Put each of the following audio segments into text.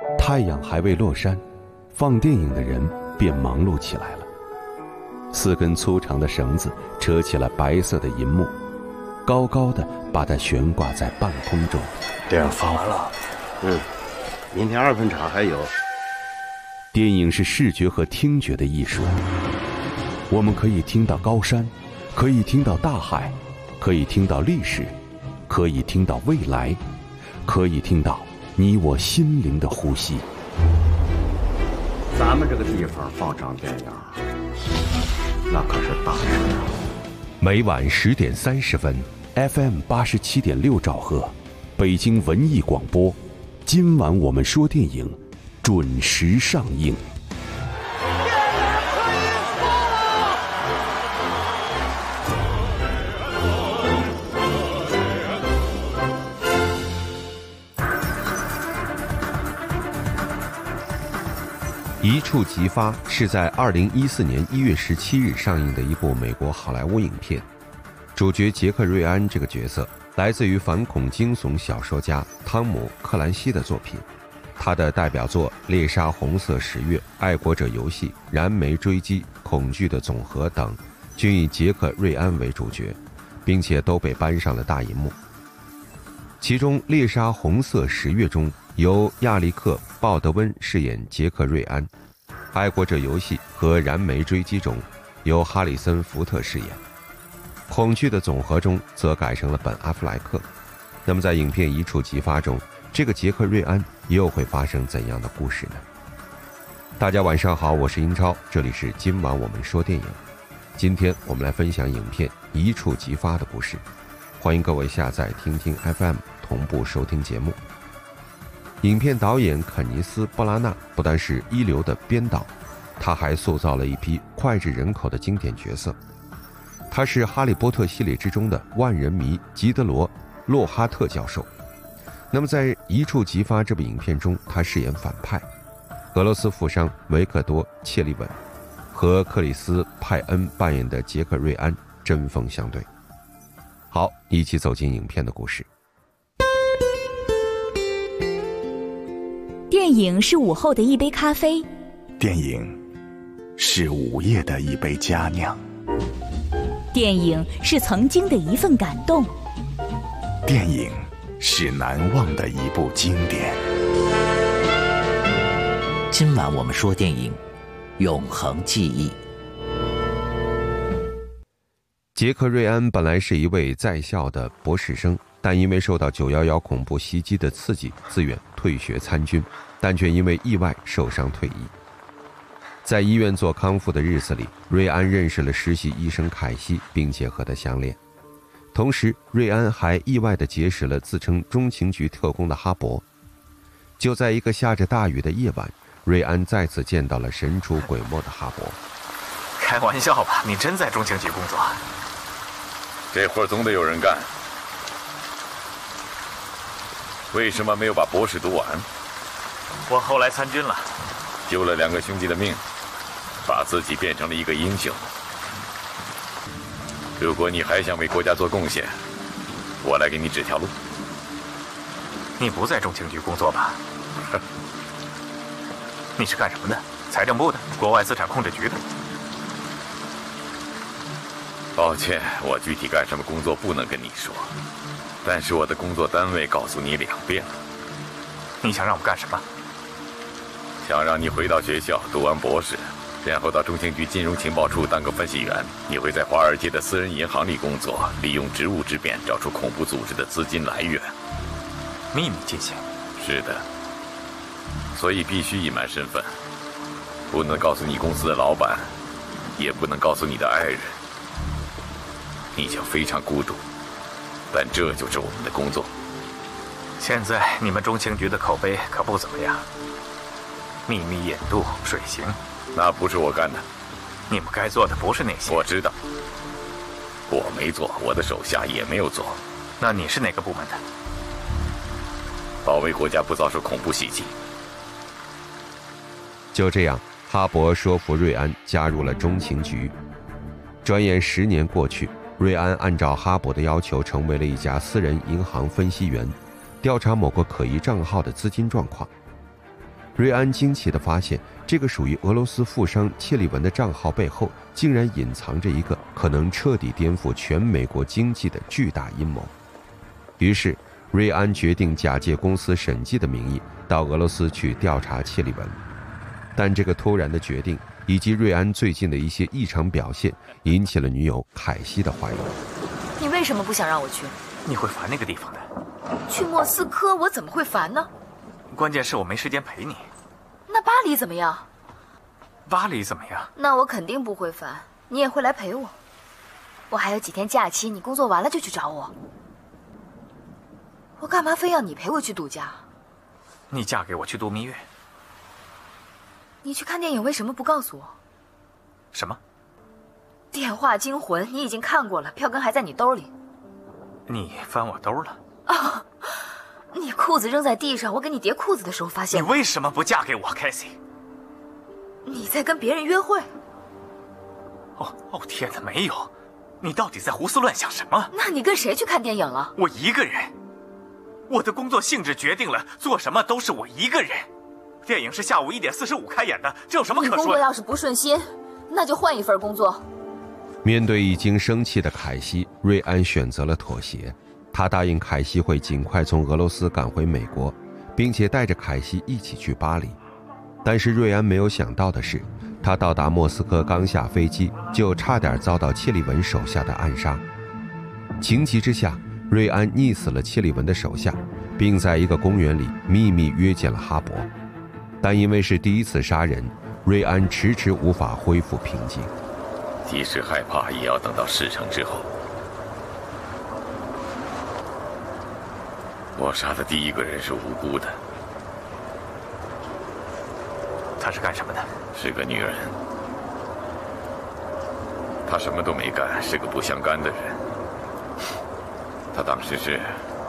太阳还未落山，放电影的人便忙碌起来了。4根粗长的绳子扯起了白色的银幕，高高的把它悬挂在半空中。 电影放完了， 明天2分场还有。 电影是视觉和听觉的艺术，我们可以听到高山，可以听到大海，可以听到历史，可以听到未来，可以听到你我心灵的呼吸。 咱们这个地方放场电影，那可是大事啊！ 每晚10点30分 ，FM 87.6兆赫，北京文艺广播。今晚我们说电影，准时上映。 一触即发是在2014年1月17日上映的一部美国好莱坞影片，主角杰克·瑞安这个角色来自于反恐惊悚小说家汤姆·克兰西的作品，他的代表作《猎杀红色十月》《爱国者游戏》《燃眉追击》《恐惧的总和》等均以杰克·瑞安为主角，并且都被搬上了大银幕。其中《猎杀红色十月》中由亚历克·鲍德温饰演杰克·瑞安，《爱国者游戏》和《燃眉追击》中由哈里森·福特饰演，《恐惧的总和》中则改成了本·阿弗莱克。那么在影片一触即发中，这个杰克·瑞安又会发生怎样的故事呢？大家晚上好，我是英超，这里是今晚我们说电影。今天我们来分享影片一触即发的故事，欢迎各位下载听听 FM 同步收听节目。影片导演肯尼斯·布拉纳不但是一流的编导，他还塑造了一批脍炙人口的经典角色。他是哈利波特系列之中的万人迷吉德罗·洛哈特教授。那么在一触即发这部影片中，他饰演反派俄罗斯富商维克多·切利文和克里斯·派恩扮演的杰克·瑞安针锋相对。好，一起走进影片的故事。 电影是午后的一杯咖啡， 电影是午夜的一杯佳酿， 电影是曾经的一份感动， 电影是难忘的一部经典。 今晚我们说电影，永恒记忆。 杰克·瑞安本来是一位在校的博士生，但因为受到911恐怖袭击的刺激，自愿退学参军，但却因为意外受伤退役。在医院做康复的日子里，瑞安认识了实习医生凯西，并且和他相恋。同时，瑞安还意外地结识了自称中情局特工的哈勃。就在一个下着大雨的夜晚，瑞安再次见到了神出鬼没的哈勃。 开玩笑吧，你真在中情局工作？ 这活总得有人干，为什么没有把博士读完？ 我后来参军了， 救了2个兄弟的命，把自己变成了一个英雄。如果你还想为国家做贡献，我来给你指条路。 你不在中情局工作吧？你是干什么的？财政部的？国外资产控制局的？ 抱歉，我具体干什么工作不能跟你说，但是我的工作单位告诉你2遍了。 你想让我干什么？ 想让你回到学校读完博士，然后到中情局金融情报处当个分析员。你会在华尔街的私人银行里工作，利用职务之便找出恐怖组织的资金来源。 秘密进行？ 是的，所以必须隐瞒身份，不能告诉你公司的老板，也不能告诉你的爱人。你将非常孤独，但这就是我们的工作。 现在你们中情局的口碑可不怎么样，秘密引渡、水刑， 那不是我干的。 你们该做的不是那些。 我知道，我没做，我的手下也没有做。 那你是哪个部门的？ 保卫国家不遭受恐怖袭击。 就这样，哈勃说服瑞安加入了中情局。转眼10年过去，瑞安按照哈勃的要求成为了一家私人银行分析员，调查某个可疑账号的资金状况。 瑞安惊奇地发现，这个属于俄罗斯富商切利文的账号背后，竟然隐藏着一个可能彻底颠覆全美国经济的巨大阴谋。于是，瑞安决定假借公司审计的名义，到俄罗斯去调查切利文。但这个突然的决定，以及瑞安最近的一些异常表现，引起了女友凯西的怀疑。 你为什么不想让我去？ 你会烦那个地方的。 去莫斯科，我怎么会烦呢？ 关键是我没时间陪你。 那巴黎怎么样？ 巴黎怎么样？ 那我肯定不会烦，你也会来陪我。我还有几天假期，你工作完了就去找我。我干嘛非要你陪我去度假？ 你嫁给我去度蜜月。 你去看电影为什么不告诉我？ 什么？ 电话惊魂，你已经看过了，票根还在你兜里。 你翻我兜了？ 啊！你裤子扔在地上，我给你叠裤子的时候发现。 你为什么不嫁给我 ，Cassie？ 你在跟别人约会？ 哦天哪，没有！你到底在胡思乱想什么？ 那你跟谁去看电影了？ 我一个人。我的工作性质决定了，做什么都是我一个人。电影是下午1点45开演的，这有什么可说的？ 你工作要是不顺心，那就换一份工作。 面对已经生气的凯西，瑞安选择了妥协。他答应凯西会尽快从俄罗斯赶回美国，并且带着凯西一起去巴黎。但是瑞安没有想到的是，他到达莫斯科刚下飞机，就差点遭到切利文手下的暗杀。情急之下，瑞安溺死了切利文的手下，并在一个公园里秘密约见了哈勃。但因为是第一次杀人，瑞安迟迟无法恢复平静。 即使害怕，也要等到事成之后。我杀的第一个人是无辜的。 他是干什么的？ 是个女人。她什么都没干，是个不相干的人。她当时是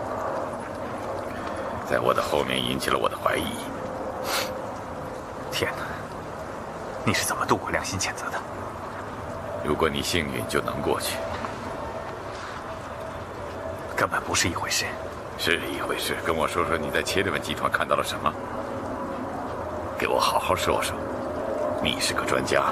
在我的后面引起了我的怀疑。 天哪，你是怎么度过良心谴责的？ 如果你幸运，就能过去。 根本不是一回事。 是一回事。跟我说说你在切利文集团看到了什么？给我好好说说。你是个专家。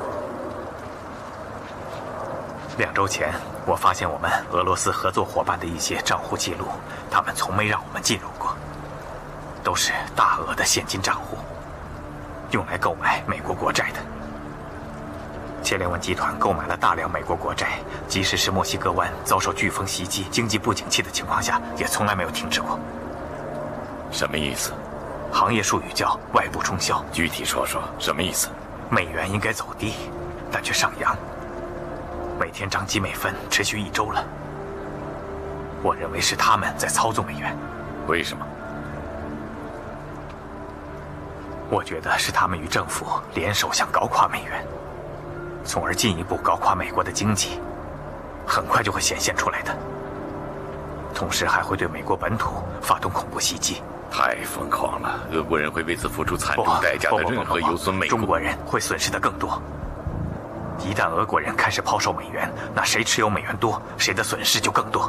2周前，我发现我们俄罗斯合作伙伴的一些账户记录，他们从没让我们进入过，都是大额的现金账户，用来购买美国国债的。切利文集团购买了大量美国国债，即使是墨西哥湾遭受飓风袭击、经济不景气的情况下，也从来没有停止过。 什么意思？ 行业术语叫外部冲销。 具体说说，什么意思？ 美元应该走低，但却上扬，每天涨几美分，持续1周了。我认为是他们在操纵美元。 为什么？ 我觉得是他们与政府联手想搞垮美元，从而进一步搞垮美国的经济，很快就会显现出来的。同时还会对美国本土发动恐怖袭击。 太疯狂了！俄国人会为此付出惨重代价的，任何有损美国。 中国人会损失的更多。一旦俄国人开始抛售美元，那谁持有美元多，谁的损失就更多。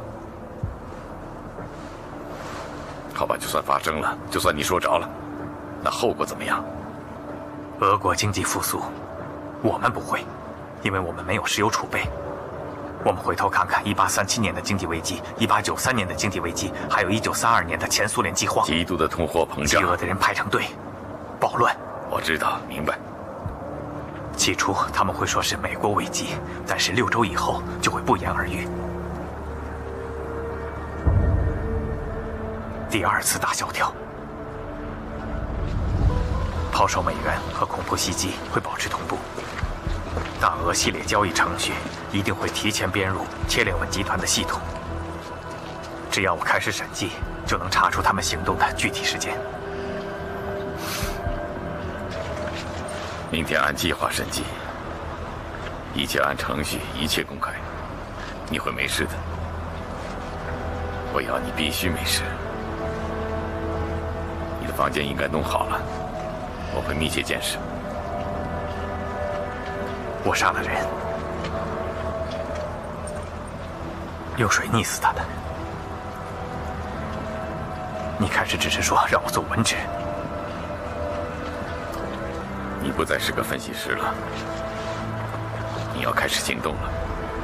好吧，就算发生了，就算你说着了，那后果怎么样？ 俄国经济复苏，我们不会，因为我们没有石油储备。我们回头看看1837年的经济危机、1893年的经济危机，还有1932年的前苏联饥荒， 极度的通货膨胀， 饥饿的人排成队，暴乱。 我知道，明白。 起初他们会说是美国危机，但是6周以后就会不言而喻。第2次大萧条，抛售美元和恐怖袭击会保持同步。大额系列交易程序一定会提前编入切利文集团的系统。只要我开始审计，就能查出他们行动的具体时间。 明天按计划审计，一切按程序，一切公开，你会没事的。我要你必须没事。你的房间应该弄好了，我会密切监视。 我杀了人，用水溺死他的。你开始只是说让我做文职， 你不再是个分析师了，你要开始行动了。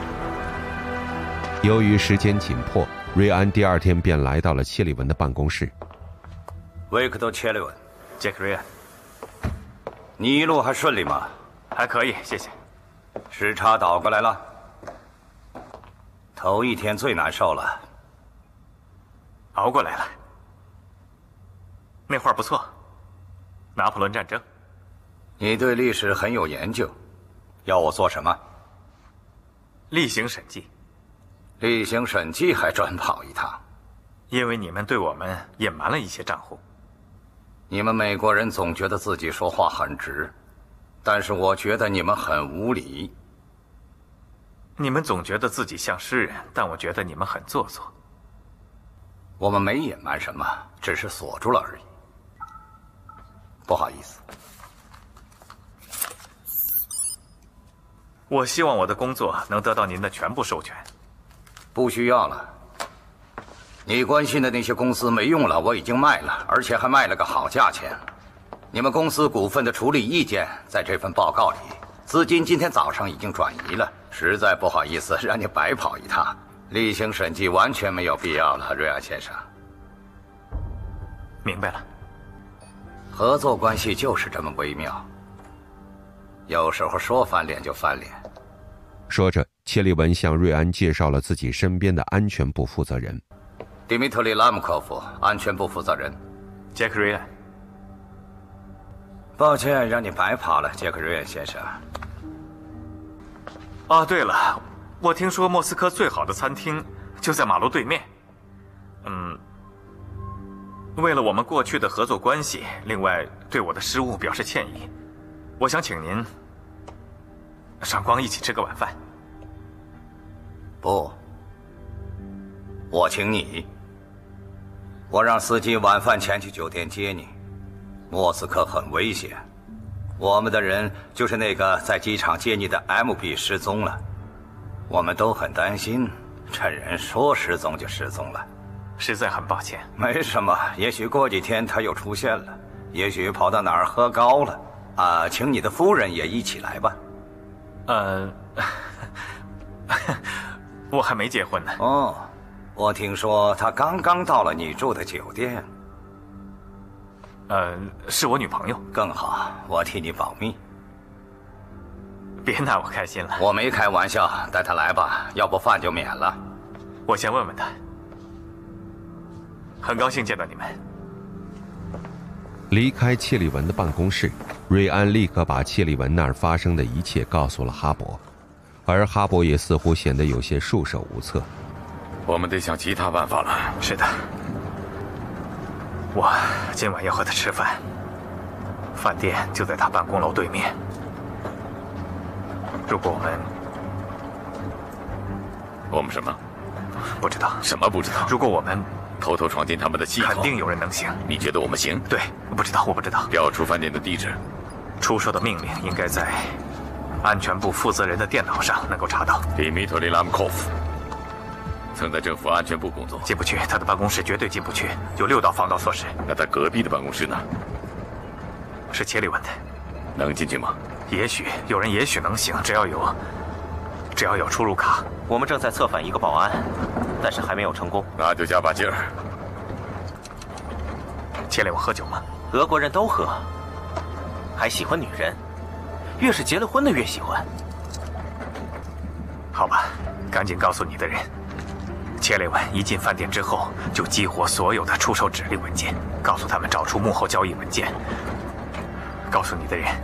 由于时间紧迫，瑞安第二天便来到了切利文的办公室。 维克多·切利文， 杰克·瑞安， 你一路还顺利吗？ 还可以，谢谢。 时差倒过来了，头一天最难受了， 熬过来了。那会儿不错，拿破仑战争。 你对历史很有研究，要我做什么？ 例行审计。 例行审计还专跑一趟？ 因为你们对我们隐瞒了一些账户。 你们美国人总觉得自己说话很直，但是我觉得你们很无理。 你们总觉得自己像诗人，但我觉得你们很做作。 我们没隐瞒什么，只是锁住了而已。不好意思。 我希望我的工作能得到您的全部授权。 不需要了。你关心的那些公司没用了，我已经卖了，而且还卖了个好价钱。你们公司股份的处理意见在这份报告里，资金今天早上已经转移了。实在不好意思，让你白跑一趟。例行审计完全没有必要了，瑞安先生。 明白了。 合作关系就是这么微妙，有时候说翻脸就翻脸。 说着，切利文向瑞安介绍了自己身边的安全部负责人迪米特里·拉姆科夫，安全部负责人。 杰克·瑞安。 抱歉让你白跑了，杰克·瑞安先生。 哦，对了，我听说莫斯科最好的餐厅就在马路对面。为了我们过去的合作关系，另外对我的失误表示歉意，我想请您赏光一起吃个晚饭。 不，我请你。我让司机晚饭前去酒店接你。莫斯科很危险，我们的人就是那个在机场接你的 MB 失踪了，我们都很担心，这人说失踪就失踪了。 实在很抱歉。 没什么，也许过几天他又出现了，也许跑到哪儿喝高了。啊，请你的夫人也一起来吧。 我还没结婚呢。 哦，我听说她刚刚到了你住的酒店。 是我女朋友。 更好，我替你保密。 别拿我开心了。 我没开玩笑，带她来吧，要不饭就免了。 我先问问她。很高兴见到你们。 离开切利文的办公室，瑞安立刻把切利文那儿发生的一切告诉了哈勃，而哈勃也似乎显得有些束手无策。 我们得想其他办法了。 是的，我今晚要和他吃饭，饭店就在他办公楼对面。如果我们什么？ 不知道。 什么不知道？ 如果我们偷偷闯进他们的系统， 肯定有人能行。 你觉得我们行？ 对，不知道，我不知道。 调出饭店的地址。 出售的命令应该在安全部负责人的电脑上能够查到。 迪米特里·拉姆科夫曾在政府安全部工作。 进不去，他的办公室绝对进不去，有6道防盗措施。 那他隔壁的办公室呢？ 是切利文的。 能进去吗？ 也许有人，也许能行，只要有出入卡。 我们正在策反一个保安，但是还没有成功。 那就加把劲儿。 切利文喝酒吗？ 俄国人都喝，还喜欢女人，越是结了婚的越喜欢。 好吧，赶紧告诉你的人，切利文一进饭店之后就激活所有的出售指令文件，告诉他们找出幕后交易文件。告诉你的人，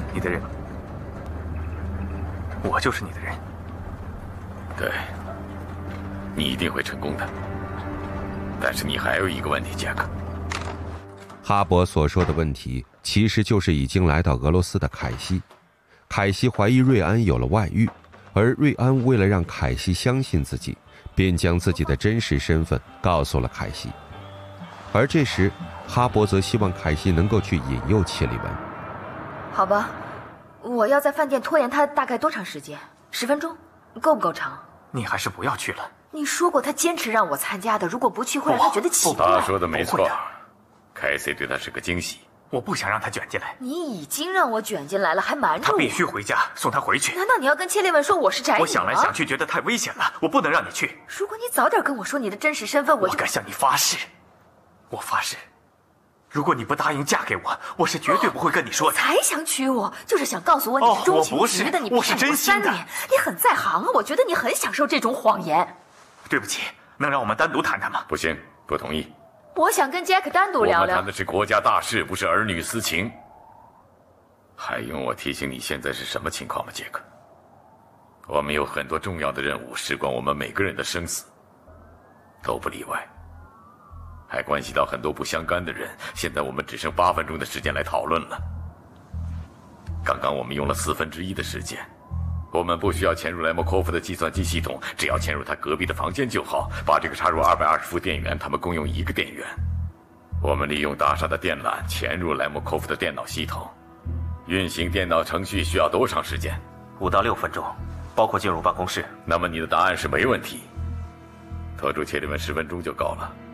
我就是你的人。 对，你一定会成功的。但是你还有一个问题，杰克。 哈勃所说的问题其实就是已经来到俄罗斯的凯西。凯西怀疑瑞安有了外遇，而瑞安为了让凯西相信自己，便将自己的真实身份告诉了凯西。而这时哈勃则希望凯西能够去引诱切利文。 好吧，我要在饭店拖延他大概多长时间？10分钟，够不够长？ 你还是不要去了。 你说过他坚持让我参加的，如果不去会让他觉得奇怪。 他说的没错，凯西对他是个惊喜。 我不想让他卷进来。 你已经让我卷进来了，还瞒着我。 他必须回家，送他回去。 难道你要跟切利文说我是宅女吗？ 我想来想去，觉得太危险了，我不能让你去。 如果你早点跟我说你的真实身份，我敢向你发誓，我发誓，如果你不答应嫁给我，我是绝对不会跟你说的。 才想娶我，就是想告诉我你是钟情直的，你我是真心的。 3年，你很在行啊，我觉得你很享受这种谎言。 对不起，能让我们单独谈谈吗？ 不行，不同意。 我想跟杰克单独聊聊。 我们谈的是国家大事，不是儿女私情。还用我提醒你现在是什么情况吗，杰克？我们有很多重要的任务，事关我们每个人的生死，都不例外，还关系到很多不相干的人。现在我们只剩8分钟的时间来讨论了。刚刚我们用了1/4的时间。我们不需要潜入莱莫科夫的计算机系统，只要潜入他隔壁的房间就好，把这个插入220伏电源，他们共用1个电源。我们利用大厦的电缆潜入莱莫科夫的电脑系统。运行电脑程序需要多长时间 ？5到6分钟，包括进入办公室。 那么你的答案是没问题。拖住切利文10分钟就够了。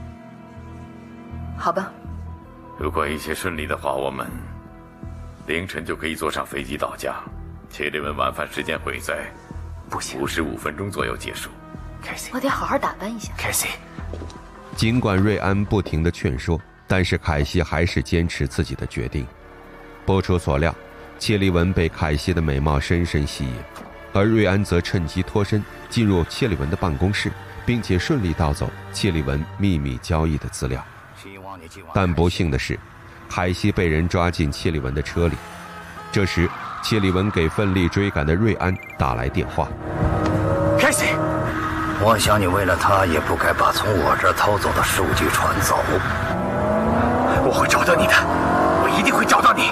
好吧。 如果一切顺利的话，我们凌晨就可以坐上飞机到家。切利文晚饭时间会在55分钟左右结束。 我得好好打扮一下。 凯西， 尽管瑞安不停地劝说，但是凯西还是坚持自己的决定。不出所料，切利文被凯西的美貌深深吸引，而瑞安则趁机脱身，进入切利文的办公室，并且顺利盗走切利文秘密交易的资料。但不幸的是，凯西被人抓进切利文的车里。这时，切利文给奋力追赶的瑞安打来电话。 凯西，我想你为了他也不该把从我这儿偷走的数据传走。 我会找到你的，我一定会找到你。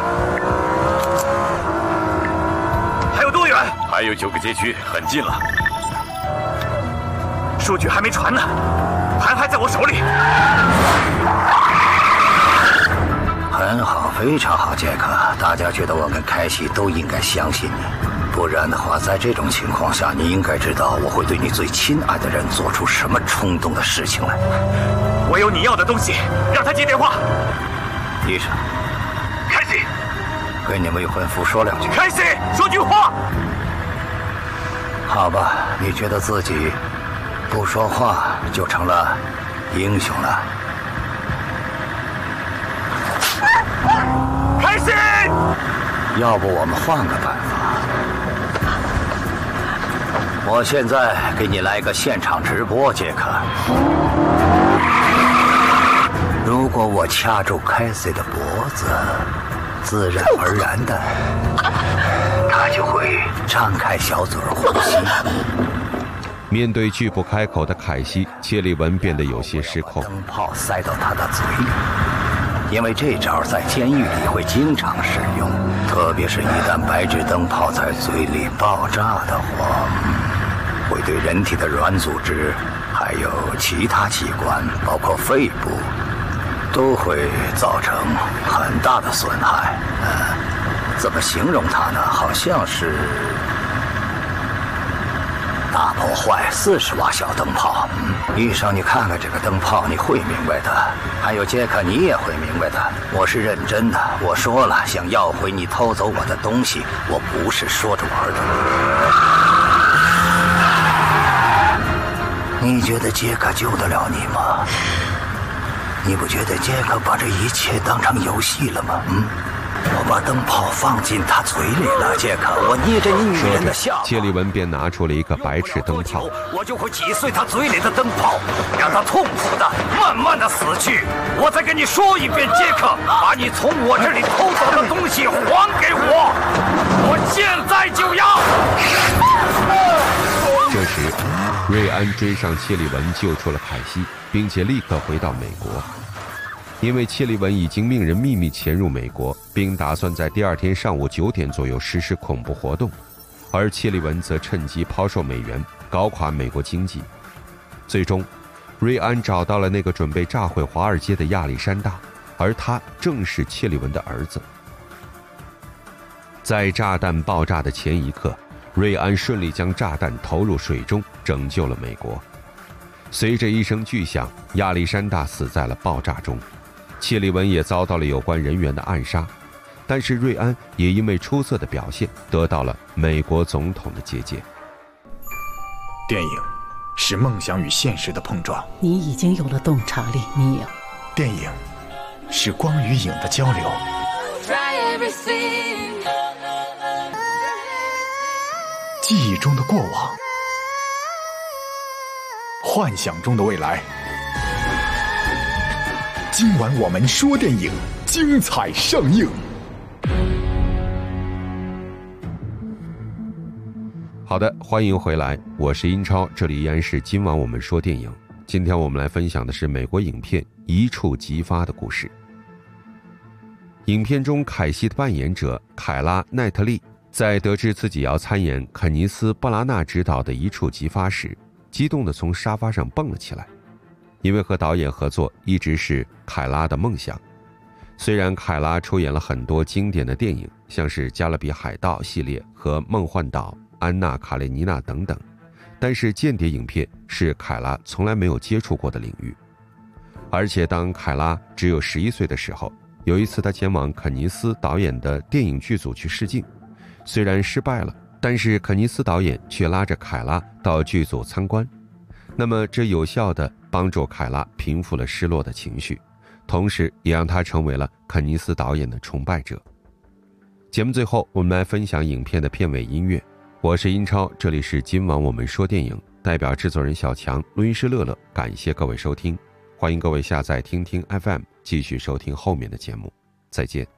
还有多远？ 还有9个街区，很近了。 数据还没传呢，盘还在我手里。 很好，非常好，杰克。大家觉得我跟凯西都应该相信你，不然的话，在这种情况下，你应该知道我会对你最亲爱的人做出什么冲动的事情来。 我有你要的东西，让他接电话。 医生， 凯西， 跟你未婚夫说2句。 凯西，说句话。 好吧，你觉得自己不说话就成了英雄了。 凯西， 要不我们换个办法？我现在给你来个现场直播，杰克。如果我掐住凯西的脖子，自然而然的，他就会张开小嘴呼吸。 面对拒不开口的凯西，切利文变得有些失控。 灯泡塞到他的嘴里。因为这招在监狱里会经常使用，特别是一旦白炽灯泡在嘴里爆炸的话，会对人体的软组织还有其他器官，包括肺部，都会造成很大的损害。怎么形容它呢？好像是大破坏40瓦小灯泡。医生，你看看这个灯泡，你会明白的。还有杰克，你也会明白的。我是认真的，我说了，想要回你偷走我的东西，我不是说着玩的。你觉得杰克救得了你吗？你不觉得杰克把这一切当成游戏了吗？我把灯泡放进他嘴里了，杰克，我捏着你女人的下巴。 切利文便拿出了一个白炽灯泡， 我就会挤碎他嘴里的灯泡，让他痛苦的、慢慢的死去。我再跟你说一遍，杰克，把你从我这里偷走的东西还给我，我现在就要。 这时，瑞安追上切利文，救出了凯西，并且立刻回到美国。因为切利文已经命人秘密潜入美国，并打算在第2天上午9点左右实施恐怖活动，而切利文则趁机抛售美元，搞垮美国经济。最终，瑞安找到了那个准备炸毁华尔街的亚历山大，而他正是切利文的儿子。在炸弹爆炸的前一刻，瑞安顺利将炸弹投入水中，拯救了美国。随着一声巨响，亚历山大死在了爆炸中。 谢利文也遭到了有关人员的暗杀，但是瑞安也因为出色的表现得到了美国总统的接见。 电影是梦想与现实的碰撞， 你已经有了洞察力，尼尔。 电影是光与影的交流，记忆中的过往，幻想中的未来。今晚我们说电影，精彩上映。 好的，欢迎回来，我是英超，这里依然是今晚我们说电影。今天我们来分享的是美国影片《一触即发》的故事。影片中凯西的扮演者凯拉·奈特利在得知自己要参演肯尼斯·布拉纳执导的《一触即发》时，激动地从沙发上蹦了起来。因为和导演合作一直是凯拉的梦想。虽然凯拉出演了很多经典的电影，像是《加勒比海盗》系列和《梦幻岛》、《安娜·卡列尼娜》等等，但是间谍影片是凯拉从来没有接触过的领域。而且当凯拉只有11岁的时候，有一次他前往肯尼斯导演的电影剧组去试镜，虽然失败了，但是肯尼斯导演却拉着凯拉到剧组参观。那么这有效地帮助凯拉平复了失落的情绪，同时也让他成为了肯尼斯导演的崇拜者。节目最后我们来分享影片的片尾音乐。我是英超，这里是今晚我们说电影，代表制作人小强，录音师乐乐，感谢各位收听，欢迎各位下载听听 FM 继续收听后面的节目，再见。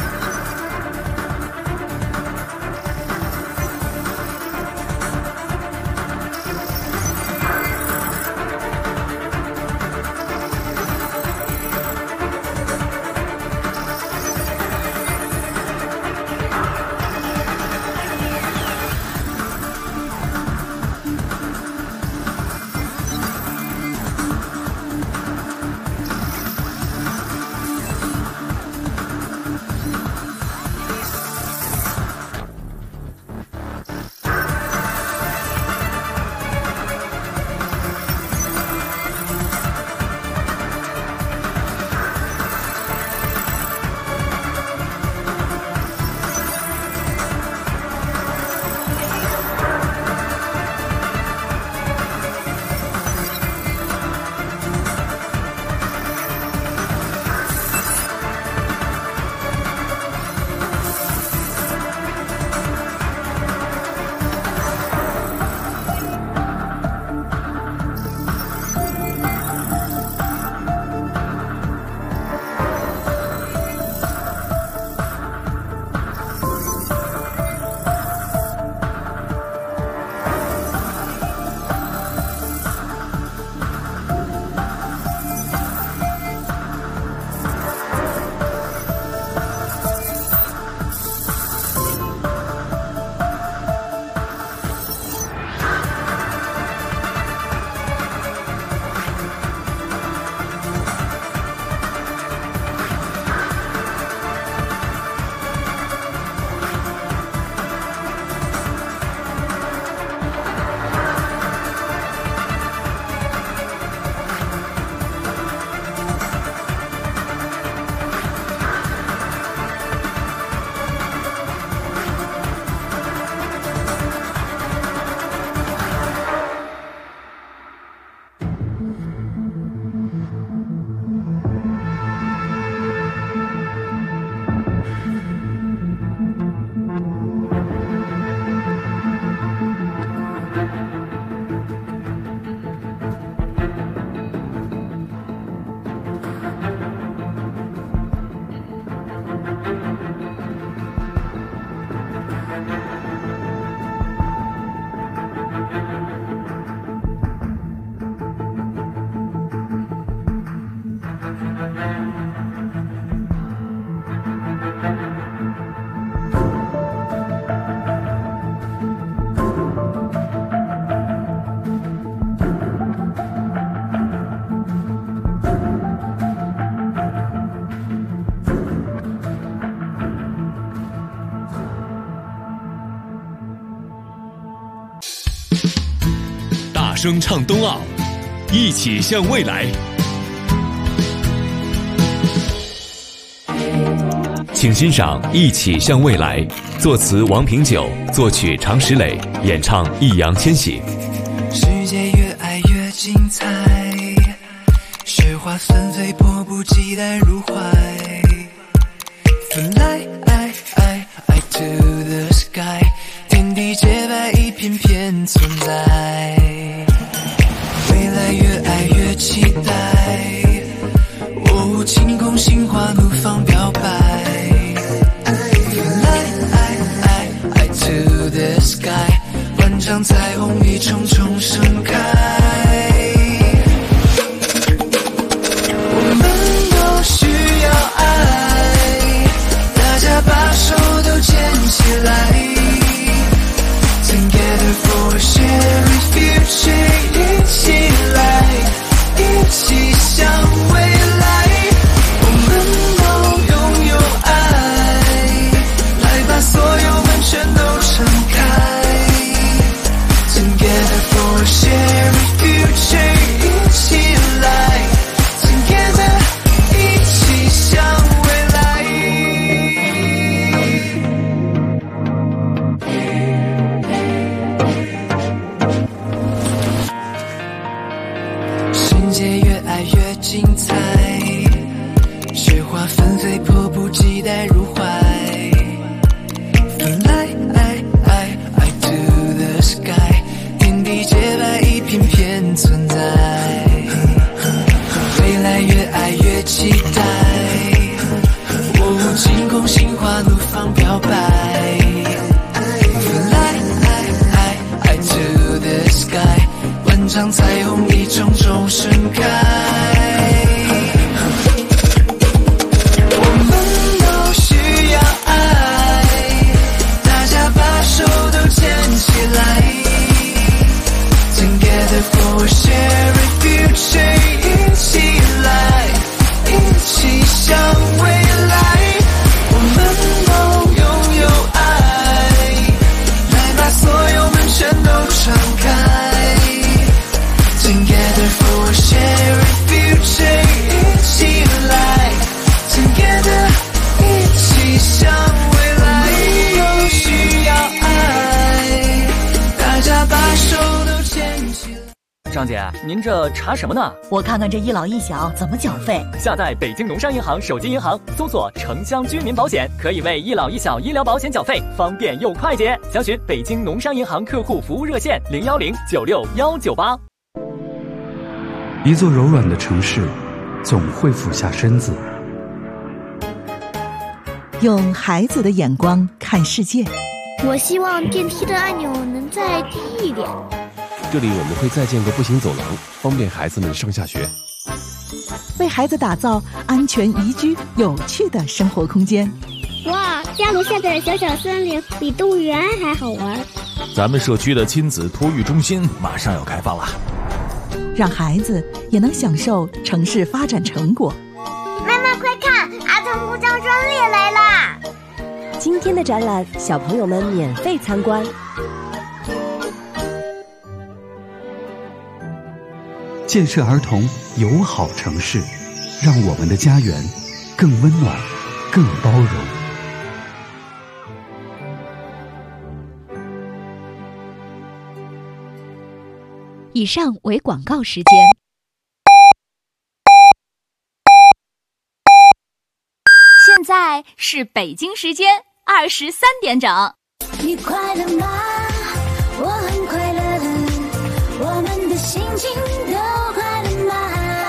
声唱冬奥，一起向未来。 请欣赏《一起向未来》，作词王平久，作曲常石磊，演唱易烊千玺。 世界越爱越精彩，雪花纷飞，迫不及待入怀。Fly to the sky， 天地洁白，一片片存在。未来越爱越期待，哦，晴空心花怒放表白。Fly to the sky， 万丈彩虹一重重盛开。我们都需要爱，大家把手都牵起来。Together for a shared future， 一起来，一起向未来。我们都拥有爱，来把所有门全都敞开。Together for a shared future， 一起来 Together， 一起向未来。世界越爱越精彩，雪花纷飞，迫不及待入怀。Fly to the sky， 天地洁白，一片片存在。未来越爱越期待，哦，晴空心花怒放表白。Fly to the sky， 万丈彩虹一重重盛开。我们都需要爱，大家把手都牵起来。Together for a shared future， 一起来，一起向未来。我们都拥有爱，来把所有门全都敞开。Together for a shared future， 一起来 Together， 一起向未来。都需要爱，大家把手都牵起来。 张姐，您这查什么呢？ 我看看这一老一小怎么缴费。 下载北京农商银行手机银行，搜索城乡居民保险，可以为一老一小医疗保险缴费，方便又快捷。详询北京农商银行客户服务热线010961198。 一座柔软的城市，总会俯下身子， 用孩子的眼光看世界。 我希望电梯的按钮能再低一点。 这里我们会再建个步行走廊，方便孩子们上下学。 为孩子打造安全宜居、有趣的生活空间。 哇，家楼下的小小森林比动物园还好玩。 咱们社区的亲子托育中心马上要开放了， 让孩子也能享受城市发展成果。 妈妈快看，儿童故障专列来啦！ 今天的展览，小朋友们免费参观。 建设儿童友好城市，让我们的家园更温暖、更包容。 以上为广告时间。现在是北京时间23点整。 你快乐吗？我很快乐，我们的心情都快乐吗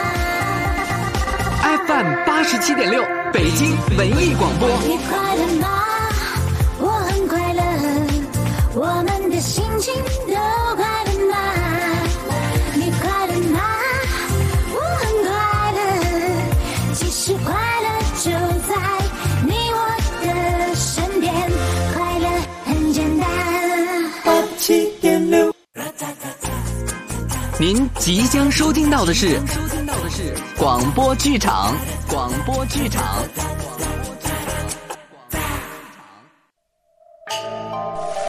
？FM 87.6，北京文艺广播。 你快乐吗？我很快乐，我们的心情都快乐吗？你快乐吗？我很快乐，其实快乐就在你我的身边，快乐很简单。87.6。 您即将收听到的是广播剧场。